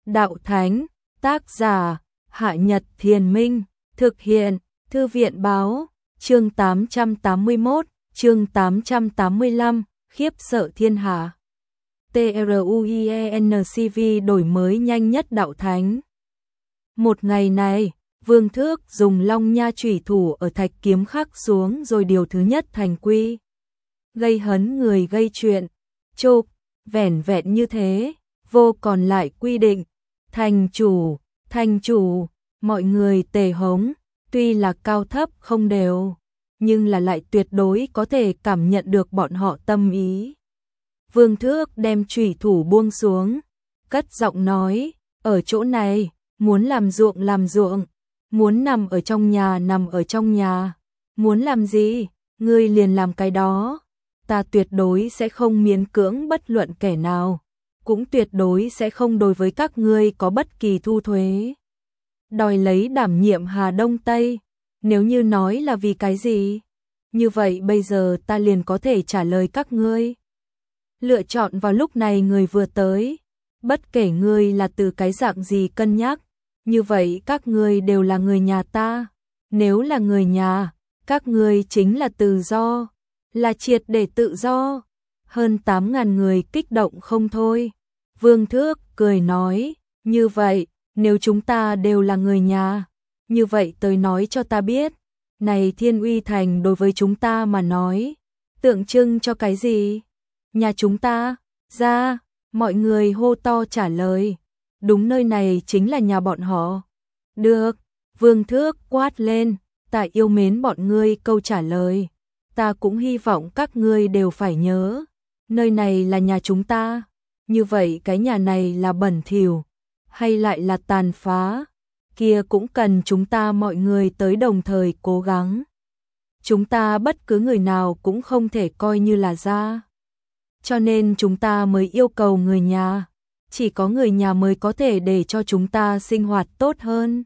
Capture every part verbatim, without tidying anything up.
Đạo Thánh, tác giả, Hạ Nhật Thiền Minh, thực hiện, Thư viện Báo, chương tám trăm tám mươi mốt, chương tám trăm tám mươi lăm, khiếp sợ thiên hạ. TRUIENCV đổi mới nhanh nhất Đạo Thánh. Một ngày này, Vương Thước dùng Long Nha chủy thủ ở thạch kiếm khắc xuống rồi điều thứ nhất thành quy. Gây hấn người gây chuyện, chụp, vẻn vẹn như thế, vô còn lại quy định. Thành chủ, thành chủ, mọi người tề hống, tuy là cao thấp không đều, nhưng là lại tuyệt đối có thể cảm nhận được bọn họ tâm ý. Vương Thước đem chủy thủ buông xuống, cất giọng nói, ở chỗ này, muốn làm ruộng làm ruộng, muốn nằm ở trong nhà nằm ở trong nhà, muốn làm gì, ngươi liền làm cái đó, ta tuyệt đối sẽ không miễn cưỡng bất luận kẻ nào, cũng tuyệt đối sẽ không đối với các ngươi có bất kỳ thu thuế. Đòi lấy đảm nhiệm Hà Đông Tây, nếu như nói là vì cái gì, như vậy bây giờ ta liền có thể trả lời các ngươi. Lựa chọn vào lúc này người vừa tới, bất kể ngươi là từ cái dạng gì cân nhắc, như vậy các ngươi đều là người nhà ta, nếu là người nhà, các ngươi chính là tự do, là triệt để tự do. Hơn tám ngàn người kích động không thôi. Vương Thước cười nói, như vậy, nếu chúng ta đều là người nhà, như vậy tới nói cho ta biết, này Thiên Uy Thành đối với chúng ta mà nói, tượng trưng cho cái gì? Nhà chúng ta, ra, mọi người hô to trả lời, đúng nơi này chính là nhà bọn họ. Được, Vương Thước quát lên, ta yêu mến bọn ngươi câu trả lời, ta cũng hy vọng các ngươi đều phải nhớ, nơi này là nhà chúng ta. Như vậy cái nhà này là bẩn thỉu hay lại là tàn phá, kia cũng cần chúng ta mọi người tới đồng thời cố gắng. Chúng ta bất cứ người nào cũng không thể coi như là ra. Cho nên chúng ta mới yêu cầu người nhà, chỉ có người nhà mới có thể để cho chúng ta sinh hoạt tốt hơn.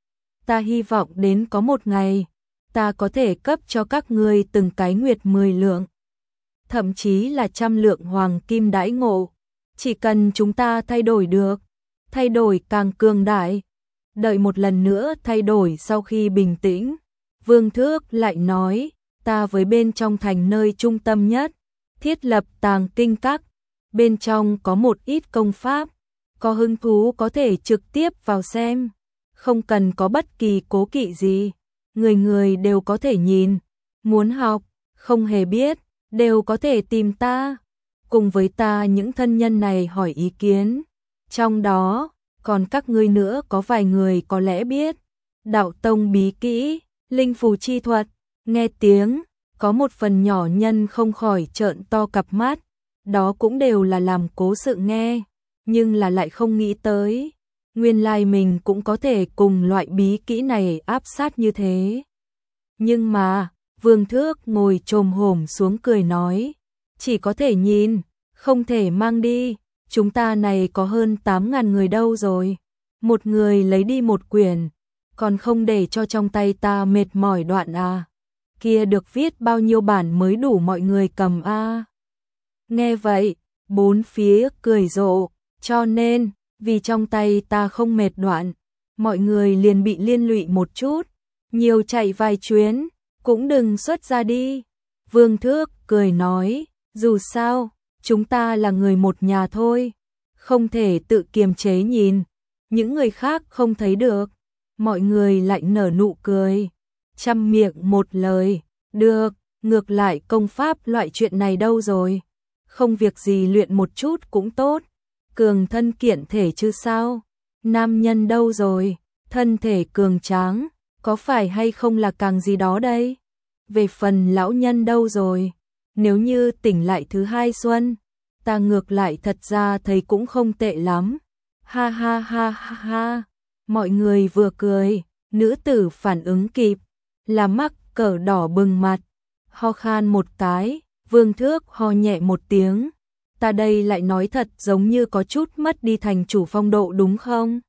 Ta hy vọng đến có một ngày, ta có thể cấp cho các ngươi từng cái nguyệt mười lượng, thậm chí là trăm lượng hoàng kim đãi ngộ. Chỉ cần chúng ta thay đổi được, thay đổi càng cường đại, đợi một lần nữa thay đổi sau khi bình tĩnh. Vương Thước lại nói, ta với bên trong thành nơi trung tâm nhất, thiết lập tàng kinh các, bên trong có một ít công pháp, có hứng thú có thể trực tiếp vào xem, không cần có bất kỳ cố kỵ gì, người người đều có thể nhìn, muốn học, không hề biết, đều có thể tìm ta. Cùng với ta những thân nhân này hỏi ý kiến, trong đó còn các ngươi nữa có vài người có lẽ biết đạo tông bí kỹ, linh phù chi thuật. Nghe tiếng, có một phần nhỏ nhân không khỏi trợn to cặp mắt, đó cũng đều là làm cố sự nghe, nhưng là lại không nghĩ tới, nguyên lai mình cũng có thể cùng loại bí kỹ này áp sát như thế. Nhưng mà, Vương Thước ngồi chồm hổm xuống cười nói, chỉ có thể nhìn, không thể mang đi, chúng ta này có hơn tám ngàn người đâu rồi, một người lấy đi một quyển, còn không để cho trong tay ta mệt mỏi đoạn à, kia được viết bao nhiêu bản mới đủ mọi người cầm a. À. Nghe vậy, bốn phía cười rộ, cho nên, vì trong tay ta không mệt đoạn, mọi người liền bị liên lụy một chút, nhiều chạy vài chuyến, cũng đừng xuất ra đi. Vương Thước cười nói, dù sao, chúng ta là người một nhà thôi, không thể tự kiềm chế nhìn, những người khác không thấy được. Mọi người lại nở nụ cười, trăm miệng một lời, được, ngược lại công pháp loại chuyện này đâu rồi, không việc gì luyện một chút cũng tốt, cường thân kiện thể chứ sao, nam nhân đâu rồi, thân thể cường tráng, có phải hay không là càng gì đó đây, về phần lão nhân đâu rồi. Nếu như tỉnh lại thứ hai xuân, ta ngược lại thật ra thấy cũng không tệ lắm. Ha ha ha ha ha. Mọi người vừa cười, nữ tử phản ứng kịp, là mắc cỡ đỏ bừng mặt, ho khan một cái, Vương Thước ho nhẹ một tiếng. Ta đây lại nói thật giống như có chút mất đi thành chủ phong độ đúng không?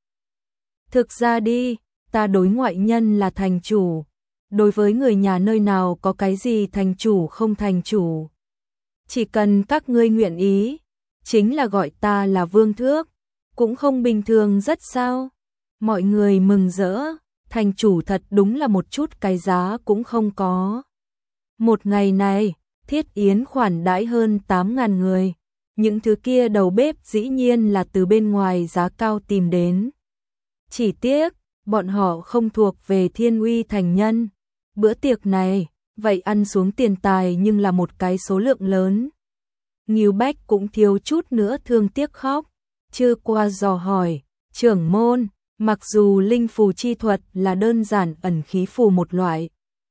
Thực ra đi, ta đối ngoại nhân là thành chủ. Đối với người nhà nơi nào có cái gì thành chủ không thành chủ. Chỉ cần các ngươi nguyện ý, chính là gọi ta là Vương Thước. cũng không bình thường rất sao? Mọi người mừng rỡ, thành chủ thật đúng là một chút cái giá cũng không có. Một ngày này, Thiết Yến khoản đãi hơn tám ngàn người. Những thứ kia đầu bếp dĩ nhiên là từ bên ngoài giá cao tìm đến. Chỉ tiếc, bọn họ không thuộc về Thiên Uy thành nhân. Bữa tiệc này, vậy ăn xuống tiền tài nhưng là một cái số lượng lớn. Ngưu Bách cũng thiếu chút nữa thương tiếc khóc. Chưa qua dò hỏi, trưởng môn, mặc dù linh phù chi thuật là đơn giản ẩn khí phù một loại.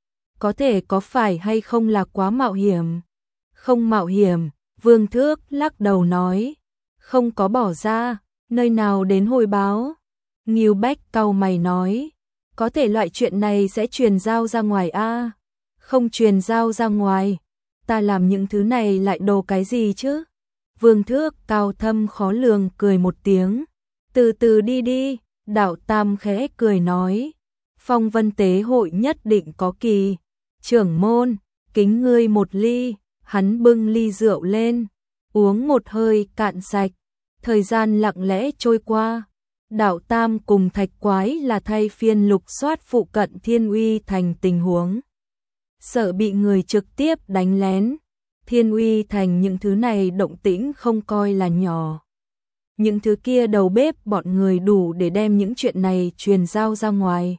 Có thể có phải hay không là quá mạo hiểm? Không mạo hiểm, Vương Thước lắc đầu nói. Không có bỏ ra, nơi nào đến hồi báo? Ngưu Bách cau mày nói. Có thể loại chuyện này sẽ truyền giao ra ngoài a? Không truyền giao ra ngoài. Ta làm những thứ này lại đồ cái gì chứ? Vương Thước cao thâm khó lường cười một tiếng. Từ từ đi đi, Đạo Tam khẽ cười nói. Phong Vân Tế hội nhất định có kỳ. Trưởng môn, kính ngươi một ly. Hắn bưng ly rượu lên, uống một hơi cạn sạch. Thời gian lặng lẽ trôi qua. Đạo Tam cùng Thạch Quái là thay phiên lục soát phụ cận Thiên Uy thành tình huống. Sợ bị người trực tiếp đánh lén. Thiên Uy thành những thứ này động tĩnh không coi là nhỏ. Những thứ kia đầu bếp bọn người đủ để đem những chuyện này truyền giao ra ngoài.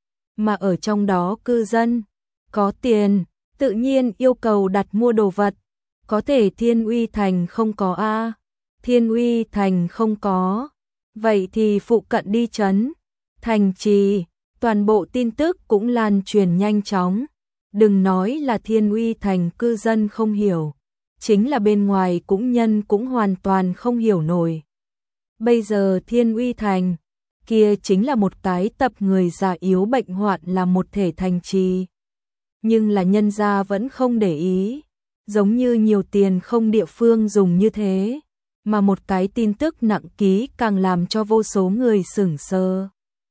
Mà ở trong đó cư dân, có tiền, tự nhiên yêu cầu đặt mua đồ vật. Có thể Thiên Uy thành không có a? Thiên Uy thành không có. Vậy thì phụ cận đi trấn, thành trì, toàn bộ tin tức cũng lan truyền nhanh chóng. Đừng nói là Thiên Uy thành cư dân không hiểu, chính là bên ngoài cũng nhân cũng hoàn toàn không hiểu nổi. Bây giờ Thiên Uy thành, kia chính là một cái tập người già yếu bệnh hoạn là một thể thành trì. Nhưng là nhân gia vẫn không để ý, giống như nhiều tiền không địa phương dùng như thế. Mà một cái tin tức nặng ký càng làm cho vô số người sửng sờ.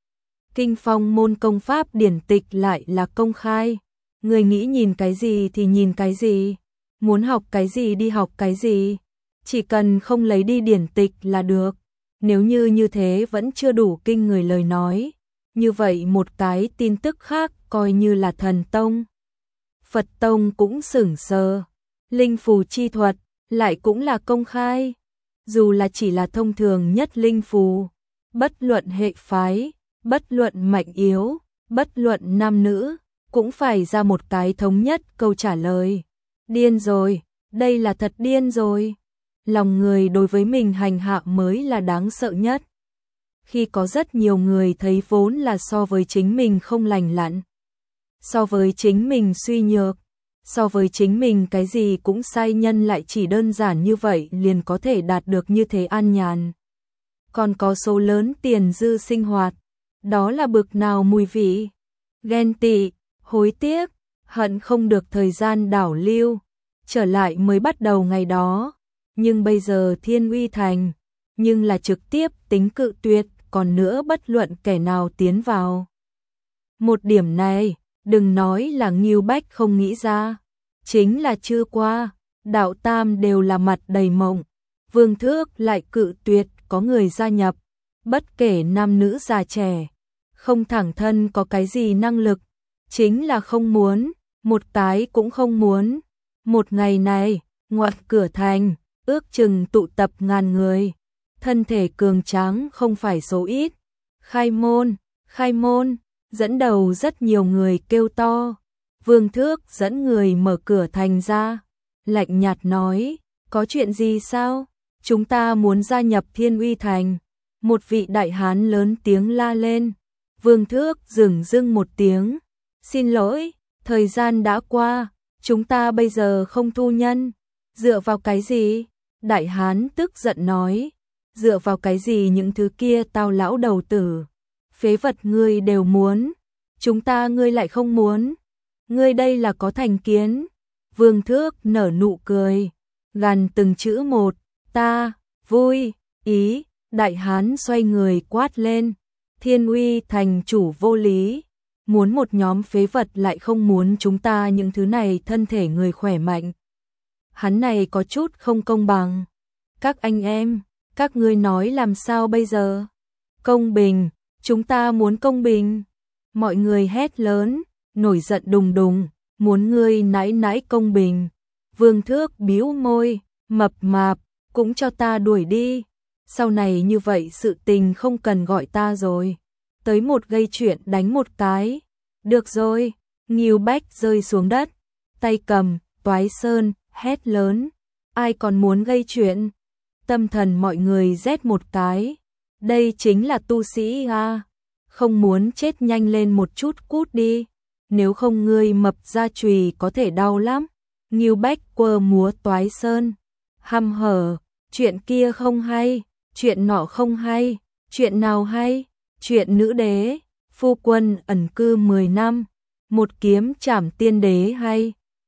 Kinh Phong môn công pháp điển tịch lại là công khai. Người nghĩ nhìn cái gì thì nhìn cái gì, muốn học cái gì đi học cái gì, chỉ cần không lấy đi điển tịch là được. Nếu như như thế vẫn chưa đủ kinh người lời nói, như vậy một cái tin tức khác coi như là thần tông. Phật tông cũng sửng sờ, linh phù chi thuật lại cũng là công khai. Dù là chỉ là thông thường nhất linh phù, bất luận hệ phái, bất luận mạnh yếu, bất luận nam nữ, cũng phải ra một cái thống nhất câu trả lời. Điên rồi, đây là thật điên rồi. Lòng người đối với mình hành hạ mới là đáng sợ nhất. Khi có rất nhiều người thấy vốn là so với chính mình không lành lặn, so với chính mình suy nhược, so với chính mình cái gì cũng sai nhân lại chỉ đơn giản như vậy liền có thể đạt được như thế an nhàn. Còn có số lớn tiền dư sinh hoạt, đó là bực nào mùi vị. Ghen tị, hối tiếc, hận không được thời gian đảo lưu, trở lại mới bắt đầu ngày đó. Nhưng bây giờ Thiên Uy thành, nhưng là trực tiếp tính cự tuyệt, còn nữa bất luận kẻ nào tiến vào. Một điểm này, đừng nói là Ngưu Bách không nghĩ ra, chính là chưa qua, Đạo Tam đều là mặt đầy mộng. Vương Thước lại cự tuyệt có người gia nhập, bất kể nam nữ già trẻ, không thẳng thân có cái gì năng lực, chính là không muốn, một cái cũng không muốn. Một ngày này, ngoại cửa thành, ước chừng tụ tập ngàn người, thân thể cường tráng không phải số ít. Khai môn, khai môn, dẫn đầu rất nhiều người kêu to. Vương Thước dẫn người mở cửa thành ra, lạnh nhạt nói, có chuyện gì sao? Chúng ta muốn gia nhập Thiên Uy thành. Một vị đại hán lớn tiếng la lên. Vương Thước dừng dưng một tiếng, xin lỗi, thời gian đã qua, chúng ta bây giờ không thu nhân. Dựa vào cái gì? Đại hán tức giận nói, dựa vào cái gì những thứ kia tao lão đầu tử, phế vật ngươi đều muốn, chúng ta ngươi lại không muốn, ngươi đây là có thành kiến. Vương Thước nở nụ cười, gằn từng chữ một, ta, vui, ý. Đại hán xoay người quát lên, Thiên Uy thành chủ vô lý, muốn một nhóm phế vật lại không muốn chúng ta những thứ này thân thể người khỏe mạnh. Hắn này có chút không công bằng. Các anh em, Các ngươi nói làm sao bây giờ? Công bình, chúng ta muốn công bình. Mọi người hét lớn, nổi giận đùng đùng, muốn ngươi nãi nãi công bình. Vương Thước bĩu môi, mập mạp, cũng cho ta đuổi đi. Sau này như vậy sự tình không cần gọi ta rồi. Tới một gây chuyện đánh một cái. Được rồi, Ngưu Bách rơi xuống đất, tay cầm, toái sơn, hét lớn. Ai còn muốn gây chuyện? Tâm thần mọi người rét một cái. Đây chính là tu sĩ à? Không muốn chết nhanh lên một chút cút đi. Nếu không ngươi mập ra chùy có thể đau lắm. Ngưu Bách quơ múa toái sơn. Hăm hở, chuyện kia không hay, chuyện nọ không hay, chuyện nào hay? Chuyện nữ đế, phu quân ẩn cư mười năm, một kiếm trảm tiên đế hay.